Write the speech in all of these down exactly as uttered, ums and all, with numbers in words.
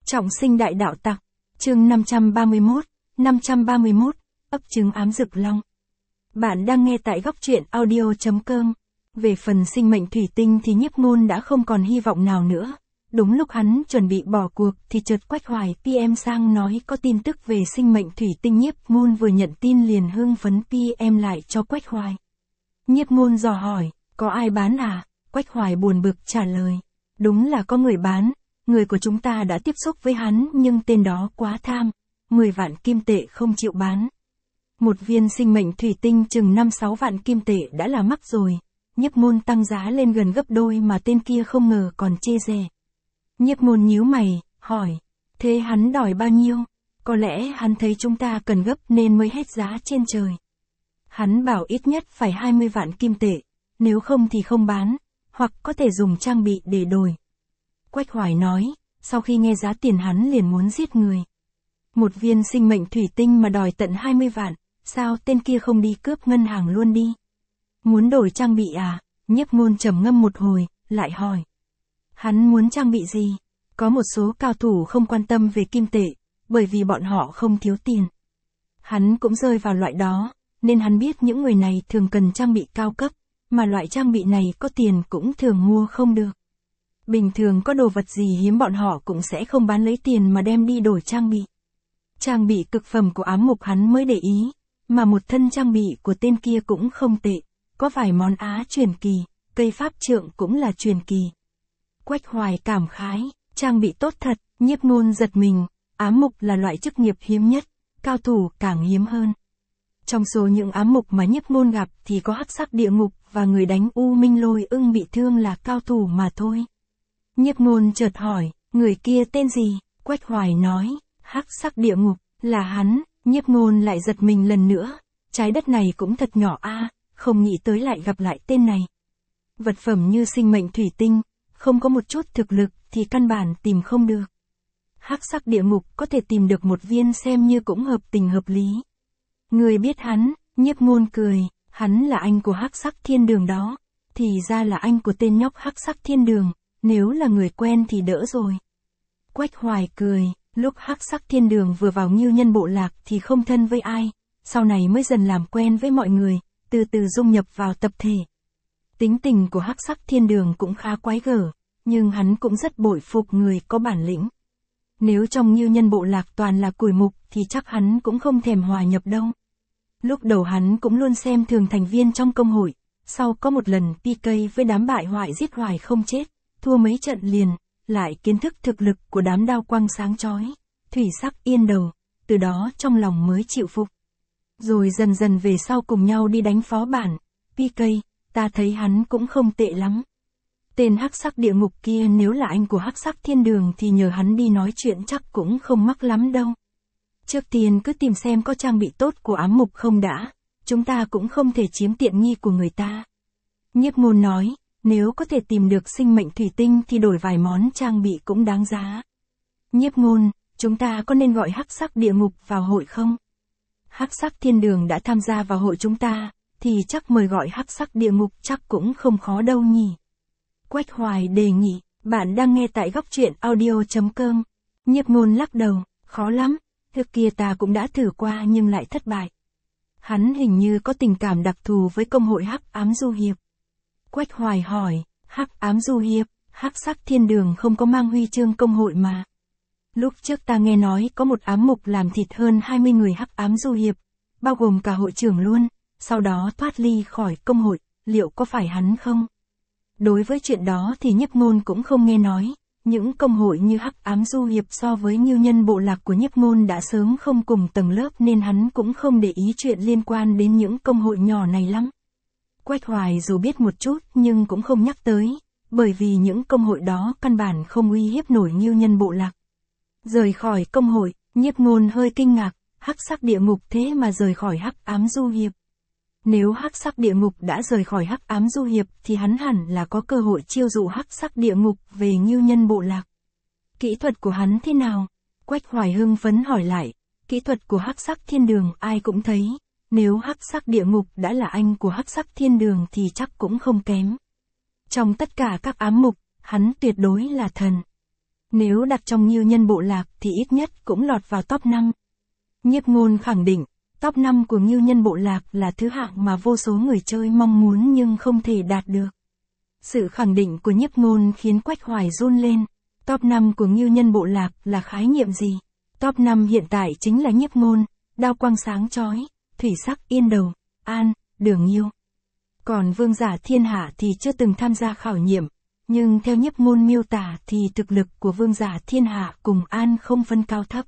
Trọng sinh đại đạo tặc, chương năm trăm ba mươi mốt, năm trăm ba mươi mốt, ấp trứng ám dực long. Bạn đang nghe tại góc truyện audio chấm com. Về phần sinh mệnh thủy tinh thì Nhiếp Ngôn đã không còn hy vọng nào nữa. Đúng lúc hắn chuẩn bị bỏ cuộc thì chợt Quách Hoài pê em sang nói có tin tức về sinh mệnh thủy tinh. Nhiếp Ngôn vừa nhận tin liền hưng phấn pê em lại cho Quách Hoài. Nhiếp Ngôn dò hỏi, có ai bán à? Quách Hoài buồn bực trả lời, đúng là có người bán. Người của chúng ta đã tiếp xúc với hắn nhưng tên đó quá tham, mười vạn kim tệ không chịu bán. Một viên sinh mệnh thủy tinh chừng năm sáu vạn kim tệ đã là mắc rồi. Nhiếp Ngôn tăng giá lên gần gấp đôi mà tên kia không ngờ còn chê rẻ. Nhiếp Ngôn nhíu mày, hỏi, thế hắn đòi bao nhiêu? Có lẽ hắn thấy chúng ta cần gấp nên mới hết giá trên trời. Hắn bảo ít nhất phải hai mươi vạn kim tệ, nếu không thì không bán, hoặc có thể dùng trang bị để đổi. Quách Hoài nói, sau khi nghe giá tiền hắn liền muốn giết người. Một viên sinh mệnh thủy tinh mà đòi tận hai mươi vạn, sao tên kia không đi cướp ngân hàng luôn đi? Muốn đổi trang bị à? Nhiếp Ngôn trầm ngâm một hồi, lại hỏi. Hắn muốn trang bị gì? Có một số cao thủ không quan tâm về kim tệ, bởi vì bọn họ không thiếu tiền. Hắn cũng rơi vào loại đó, nên hắn biết những người này thường cần trang bị cao cấp, mà loại trang bị này có tiền cũng thường mua không được. Bình thường có đồ vật gì hiếm bọn họ cũng sẽ không bán lấy tiền mà đem đi đổi trang bị. Trang bị cực phẩm của ám mục hắn mới để ý, mà một thân trang bị của tên kia cũng không tệ, có vài món á truyền kỳ, cây pháp trượng cũng là truyền kỳ. Quách Hoài cảm khái, trang bị tốt thật. Nhiếp Ngôn giật mình, ám mục là loại chức nghiệp hiếm nhất, cao thủ càng hiếm hơn. Trong số những ám mục mà Nhiếp Ngôn gặp thì có hắc sắc địa ngục và người đánh U Minh Lôi Ưng bị thương là cao thủ mà thôi. Nhiếp Ngôn chợt hỏi, người kia tên gì? Quách Hoài nói, hắc sắc địa ngục, là hắn. Nhiếp Ngôn lại giật mình lần nữa, trái đất này cũng thật nhỏ a, không nghĩ tới lại gặp lại tên này. Vật phẩm như sinh mệnh thủy tinh, không có một chút thực lực thì căn bản tìm không được. Hắc sắc địa ngục có thể tìm được một viên xem như cũng hợp tình hợp lý. Người biết hắn? Nhiếp Ngôn cười, hắn là anh của hắc sắc thiên đường đó. Thì ra là anh của tên nhóc hắc sắc thiên đường, nếu là người quen thì đỡ rồi. Quách Hoài cười, lúc hắc sắc thiên đường vừa vào Ngưu Nhân bộ lạc thì không thân với ai, sau này mới dần làm quen với mọi người, từ từ dung nhập vào tập thể. Tính tình của hắc sắc thiên đường cũng khá quái gở, nhưng hắn cũng rất bội phục người có bản lĩnh. Nếu trong Ngưu Nhân bộ lạc toàn là cùi mục thì chắc hắn cũng không thèm hòa nhập đâu. Lúc đầu hắn cũng luôn xem thường thành viên trong công hội, sau có một lần pê ca với đám bại hoại giết hoài không chết, thua mấy trận liền, lại kiến thức thực lực của đám đao quang sáng chói, thủy sắc yên đầu, từ đó trong lòng mới chịu phục. Rồi dần dần về sau cùng nhau đi đánh phó bản, pê ca, ta thấy hắn cũng không tệ lắm. Tên hắc sắc địa ngục kia nếu là anh của hắc sắc thiên đường thì nhờ hắn đi nói chuyện chắc cũng không mắc lắm đâu. Trước tiên cứ tìm xem có trang bị tốt của ám mục không đã, chúng ta cũng không thể chiếm tiện nghi của người ta. Nhiếp Ngôn nói, nếu có thể tìm được sinh mệnh thủy tinh thì đổi vài món trang bị cũng đáng giá. Nhiếp Ngôn, chúng ta có nên gọi hắc sắc địa ngục vào hội không? Hắc sắc thiên đường đã tham gia vào hội chúng ta, thì chắc mời gọi hắc sắc địa ngục chắc cũng không khó đâu nhỉ. Quách Hoài đề nghị, bạn đang nghe tại góc truyện audio chấm com. Nhiếp Ngôn lắc đầu, khó lắm, trước kia ta cũng đã thử qua nhưng lại thất bại. Hắn hình như có tình cảm đặc thù với công hội hắc ám du hiệp. Quách Hoài hỏi, hắc ám du hiệp, hắc sắc thiên đường không có mang huy chương công hội mà. Lúc trước ta nghe nói có một ám mục làm thịt hơn hai mươi người hắc ám du hiệp, bao gồm cả hội trưởng luôn, sau đó thoát ly khỏi công hội, liệu có phải hắn không? Đối với chuyện đó thì Nhiếp Ngôn cũng không nghe nói, những công hội như hắc ám du hiệp so với Ngưu Nhân bộ lạc của Nhiếp Ngôn đã sớm không cùng tầng lớp nên hắn cũng không để ý chuyện liên quan đến những công hội nhỏ này lắm. Quách Hoài dù biết một chút nhưng cũng không nhắc tới, bởi vì những công hội đó căn bản không uy hiếp nổi Ngưu Nhân bộ lạc. Rời khỏi công hội, Nhiếp Ngôn hơi kinh ngạc, hắc sắc địa ngục thế mà rời khỏi hắc ám du hiệp. Nếu hắc sắc địa ngục đã rời khỏi hắc ám du hiệp thì hắn hẳn là có cơ hội chiêu dụ hắc sắc địa ngục về Ngưu Nhân bộ lạc. Kỹ thuật của hắn thế nào? Quách Hoài hưng phấn hỏi lại, kỹ thuật của hắc sắc thiên đường ai cũng thấy, nếu hắc sắc địa ngục đã là anh của hắc sắc thiên đường thì chắc cũng không kém. Trong tất cả các ám mục, hắn tuyệt đối là thần. Nếu đặt trong Ngưu Nhân Bộ Lạc thì ít nhất cũng lọt vào top năm. Nhiếp Ngôn khẳng định, top năm của Ngưu Nhân Bộ Lạc là thứ hạng mà vô số người chơi mong muốn nhưng không thể đạt được. Sự khẳng định của Nhiếp Ngôn khiến Quách Hoài run lên. Top năm của Ngưu Nhân Bộ Lạc là khái niệm gì? Top năm hiện tại chính là Nhiếp Ngôn, Đao Quang Sáng Chói, Thủy Sắc Yên Đầu, An, Đường Nhiêu. Còn Vương Giả Thiên Hạ thì chưa từng tham gia khảo nghiệm, nhưng theo Nhiếp Ngôn miêu tả thì thực lực của Vương Giả Thiên Hạ cùng An không phân cao thấp.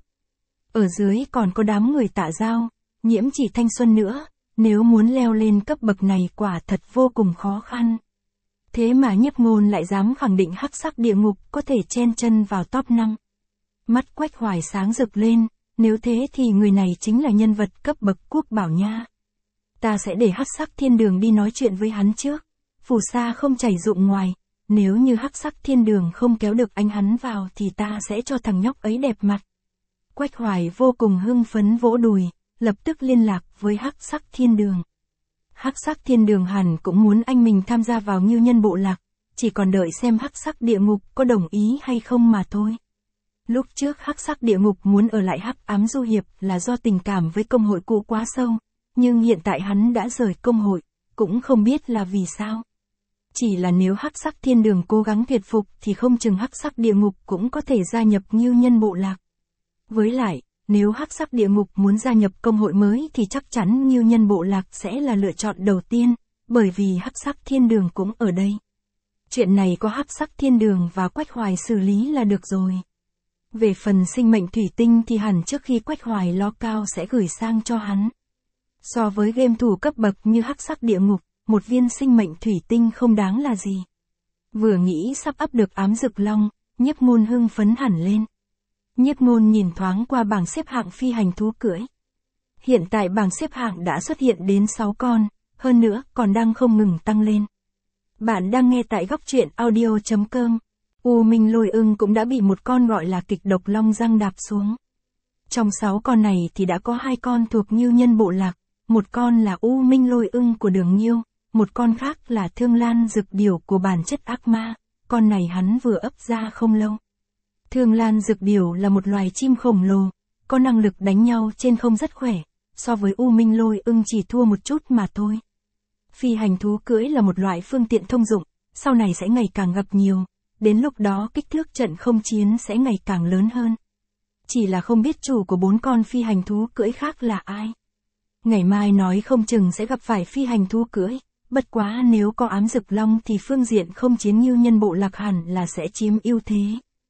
Ở dưới còn có đám người Tạ Giao, Nhiễm Chỉ Thanh Xuân nữa, nếu muốn leo lên cấp bậc này quả thật vô cùng khó khăn. Thế mà Nhiếp Ngôn lại dám khẳng định Hắc Sắc Địa Ngục có thể chen chân vào top năm. Mắt Quách Hoài sáng rực lên, nếu thế thì người này chính là nhân vật cấp bậc quốc bảo nha. Ta sẽ để Hắc Sắc Thiên Đường đi nói chuyện với hắn trước. Phù sa không chảy rụng ngoài, nếu như Hắc Sắc Thiên Đường không kéo được anh hắn vào thì ta sẽ cho thằng nhóc ấy đẹp mặt. Quách Hoài vô cùng hưng phấn vỗ đùi, lập tức liên lạc với Hắc Sắc Thiên Đường. Hắc Sắc Thiên Đường hẳn cũng muốn anh mình tham gia vào Ngưu Nhân Bộ Lạc, chỉ còn đợi xem Hắc Sắc Địa Ngục có đồng ý hay không mà thôi. Lúc trước Hắc Sắc Địa Ngục muốn ở lại Hắc Ám Du Hiệp là do tình cảm với công hội cũ quá sâu, nhưng hiện tại hắn đã rời công hội, cũng không biết là vì sao. Chỉ là nếu Hắc Sắc Thiên Đường cố gắng tuyệt phục thì không chừng Hắc Sắc Địa Ngục cũng có thể gia nhập Ngưu Nhân Bộ Lạc. Với lại, nếu Hắc Sắc Địa Ngục muốn gia nhập công hội mới thì chắc chắn Ngưu Nhân Bộ Lạc sẽ là lựa chọn đầu tiên, bởi vì Hắc Sắc Thiên Đường cũng ở đây. Chuyện này có Hắc Sắc Thiên Đường và Quách Hoài xử lý là được rồi. Về phần sinh mệnh thủy tinh thì hẳn trước khi Quách Hoài lo cao sẽ gửi sang cho hắn. So với game thủ cấp bậc như Hắc Sắc Địa Ngục, một viên sinh mệnh thủy tinh không đáng là gì. Vừa nghĩ sắp ấp được ám dực long, Nhiếp Ngôn hưng phấn hẳn lên. Nhiếp Ngôn nhìn thoáng qua bảng xếp hạng phi hành thú cưỡi. Hiện tại bảng xếp hạng đã xuất hiện đến sáu con, hơn nữa còn đang không ngừng tăng lên. Bạn đang nghe tại góc truyện audio chấm com. U Minh Lôi Ưng cũng đã bị một con gọi là Kịch Độc Long răng đạp xuống. Trong sáu con này thì đã có hai con thuộc Ngưu Nhân Bộ Lạc, một con là U Minh Lôi Ưng của Đường Nhiêu, một con khác là Thương Lan Dực Điểu của bản chất ác ma, con này hắn vừa ấp ra không lâu. Thương Lan Dực Điểu là một loài chim khổng lồ, có năng lực đánh nhau trên không rất khỏe, so với U Minh Lôi Ưng chỉ thua một chút mà thôi. Phi hành thú cưỡi là một loại phương tiện thông dụng, sau này sẽ ngày càng gặp nhiều, đến lúc đó kích thước trận không chiến sẽ ngày càng lớn hơn. Chỉ là không biết chủ của bốn con phi hành thú cưỡi khác là ai. Ngày mai nói không chừng sẽ gặp phải phi hành thú cưỡi, bất quá nếu có ám dực long thì phương diện không chiến Ngưu Nhân Bộ Lạc hẳn là sẽ chiếm ưu thế.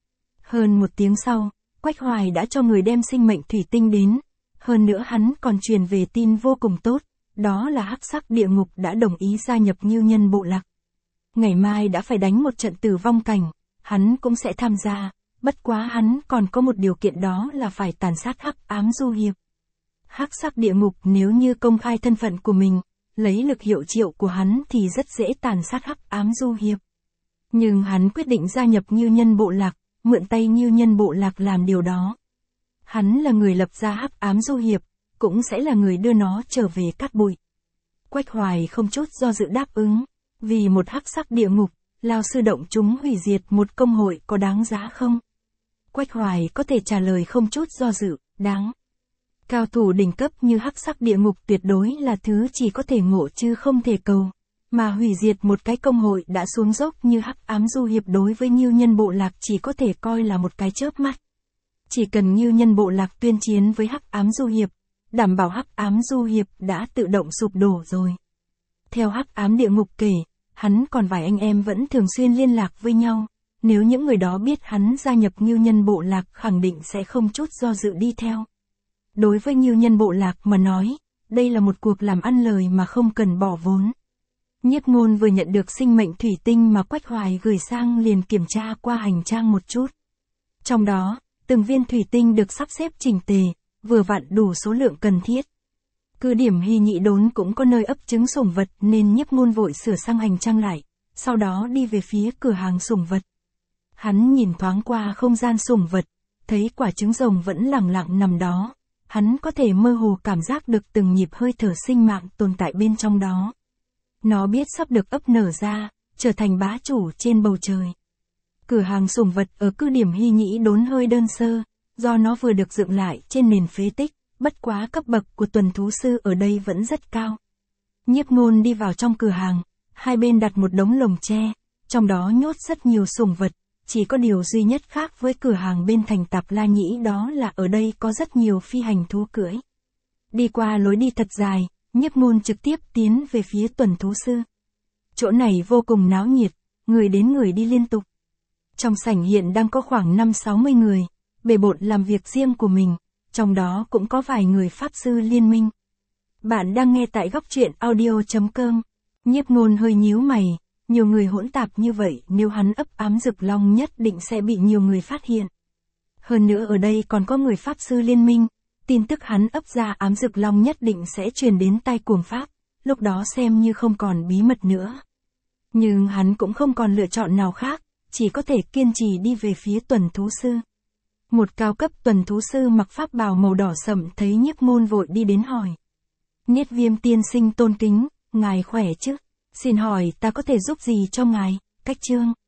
Hơn một tiếng sau, Quách Hoài đã cho người đem sinh mệnh thủy tinh đến, hơn nữa hắn còn truyền về tin vô cùng tốt, đó là Hắc Sắc Địa Ngục đã đồng ý gia nhập Ngưu Nhân Bộ Lạc. Ngày mai đã phải đánh một trận tử vong cảnh, hắn cũng sẽ tham gia, bất quá hắn còn có một điều kiện, đó là phải tàn sát Hắc Ám Du Hiệp. Hắc Sắc Địa Ngục nếu như công khai thân phận của mình, lấy lực hiệu triệu của hắn thì rất dễ tàn sát Hắc Ám Du Hiệp. Nhưng hắn quyết định gia nhập Ngưu Nhân Bộ Lạc, mượn tay Ngưu Nhân Bộ Lạc làm điều đó. Hắn là người lập ra Hắc Ám Du Hiệp, cũng sẽ là người đưa nó trở về cát bụi. Quách Hoài không chút do dự đáp ứng, vì một Hắc Sắc Địa Ngục, lao sư động chúng hủy diệt một công hội có đáng giá không? Quách Hoài có thể trả lời không chút do dự, đáng. Cao thủ đỉnh cấp như Hắc Sắc Địa Ngục tuyệt đối là thứ chỉ có thể ngộ chứ không thể cầu, mà hủy diệt một cái công hội đã xuống dốc như Hắc Ám Du Hiệp đối với Ngưu Nhân Bộ Lạc chỉ có thể coi là một cái chớp mắt. Chỉ cần Ngưu Nhân Bộ Lạc tuyên chiến với Hắc Ám Du Hiệp, đảm bảo Hắc Ám Du Hiệp đã tự động sụp đổ rồi. Theo Hắc Ám Địa Ngục kể, hắn còn vài anh em vẫn thường xuyên liên lạc với nhau, nếu những người đó biết hắn gia nhập Ngưu Nhân Bộ Lạc khẳng định sẽ không chút do dự đi theo. Đối với Ngưu Nhân Bộ Lạc mà nói, đây là một cuộc làm ăn lời mà không cần bỏ vốn. Nhiếp Ngôn vừa nhận được sinh mệnh thủy tinh mà Quách Hoài gửi sang liền kiểm tra qua hành trang một chút. Trong đó, từng viên thủy tinh được sắp xếp chỉnh tề, vừa vặn đủ số lượng cần thiết. Cứ điểm Hy Nhị Đốn cũng có nơi ấp trứng sủng vật nên Nhiếp Ngôn vội sửa sang hành trang lại, sau đó đi về phía cửa hàng sủng vật. Hắn nhìn thoáng qua không gian sủng vật, thấy quả trứng rồng vẫn lẳng lặng nằm đó. Hắn có thể mơ hồ cảm giác được từng nhịp hơi thở sinh mạng tồn tại bên trong đó. Nó biết sắp được ấp nở ra, trở thành bá chủ trên bầu trời. Cửa hàng sủng vật ở cứ điểm Hy Nhĩ Đốn hơi đơn sơ, do nó vừa được dựng lại trên nền phế tích, bất quá cấp bậc của tuần thú sư ở đây vẫn rất cao. Nhiếp Ngôn đi vào trong cửa hàng, hai bên đặt một đống lồng tre, trong đó nhốt rất nhiều sủng vật, chỉ có điều duy nhất khác với cửa hàng bên thành Tạp La Nhĩ đó là ở đây có rất nhiều phi hành thú cưỡi. Đi qua lối đi thật dài, Nhiếp Ngôn trực tiếp tiến về phía tuần thú sư. Chỗ này vô cùng náo nhiệt, người đến người đi liên tục. Trong sảnh hiện đang có khoảng năm sáu mươi người, bề bộn làm việc riêng của mình, trong đó cũng có vài người pháp sư liên minh. Bạn đang nghe tại góc truyện audio chấm com. Nhiếp Ngôn hơi nhíu mày, nhiều người hỗn tạp như vậy nếu hắn ấp ám Dực Long nhất định sẽ bị nhiều người phát hiện. Hơn nữa ở đây còn có người pháp sư liên minh, tin tức hắn ấp ra ám Dực Long nhất định sẽ truyền đến tai cuồng pháp, lúc đó xem như không còn bí mật nữa. Nhưng hắn cũng không còn lựa chọn nào khác, chỉ có thể kiên trì đi về phía tuần thú sư. Một cao cấp tuần thú sư mặc pháp bào màu đỏ sẫm thấy Nhiếp Ngôn vội đi đến hỏi. Niết Viêm tiên sinh tôn kính, ngài khỏe chứ? Xin hỏi ta có thể giúp gì cho ngài? Cách chương.